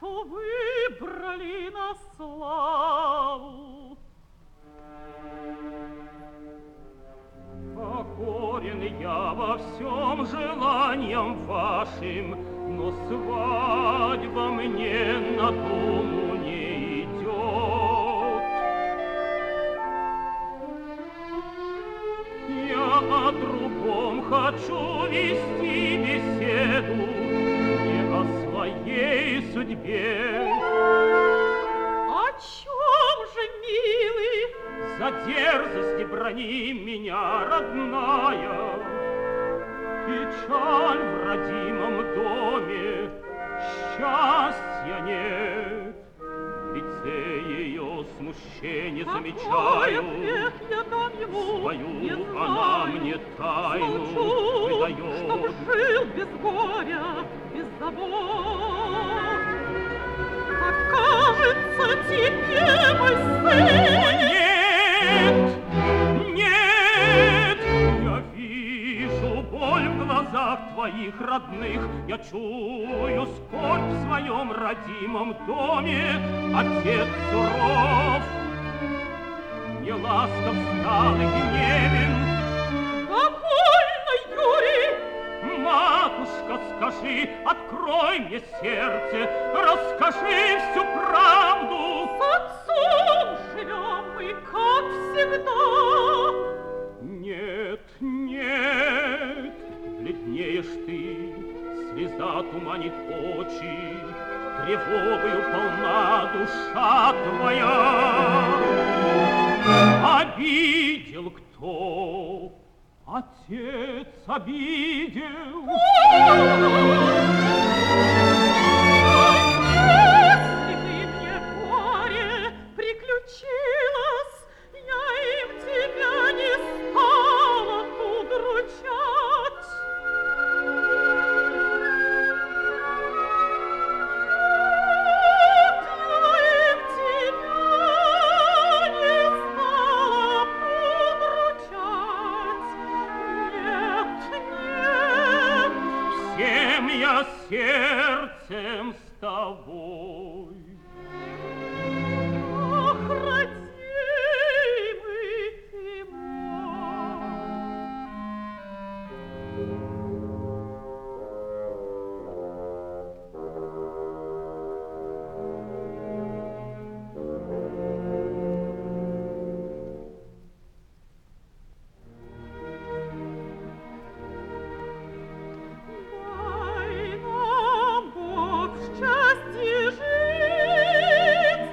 что выбрали на славу. Покорен я во всем желаниям вашим, но свадьба мне на думу не идет. Я о другом хочу вести беседу, не о своей судьбе. О чем же, милый? За дерзость брони меня, родная. Печаль в родимом доме, счастья нет. В лице ее смущение замечаю. Свою она мне тайну выдает. Чтоб жил без горя, без забот. Как кажется тебе, мой сын. Нет, я вижу боль в глазах твоих родных, я чую скорбь в своем родимом доме. Отец суров, не ласков стал и гневен. Довольно, Юрий! Матушка, скажи, открой мне сердце, расскажи всю правду. С отцом живем мы, как всегда. Нет, нет, бледнеешь ты, слеза туманит очи, тревогою полна душа твоя. Обидел кто? Отец обидел. Если бы мне горе приключилось, я им тебя не стала удручать. Сердцем с тобой. Ах, родимый ты мой. Счастье жить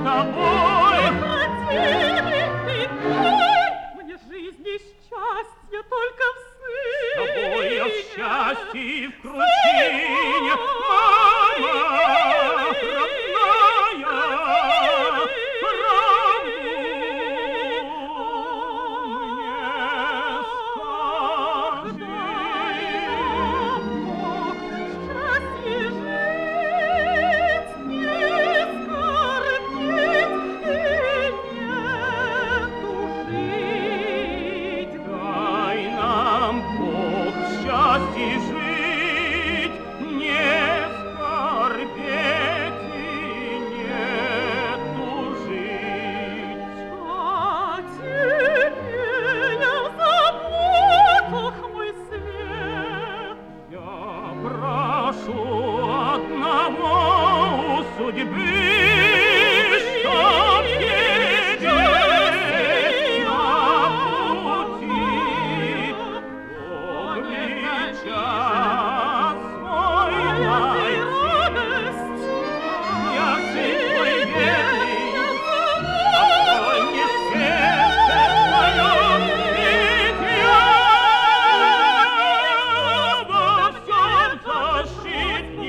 тобой. Хотели ты, дай мне жизни счастья только в сыне. С тобой я в счастье и в кручине, мама родная, правду мне скажи. Жить, не скорбеть и не тужить. А теперь в заботах мой свет. Я прошу одного у судьбы, чтоб тебе на пути добрый час свой найти. Я сын твой верный, открой мне сердце твое, ведь я во всем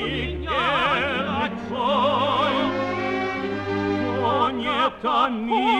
защитник твой. Но не томи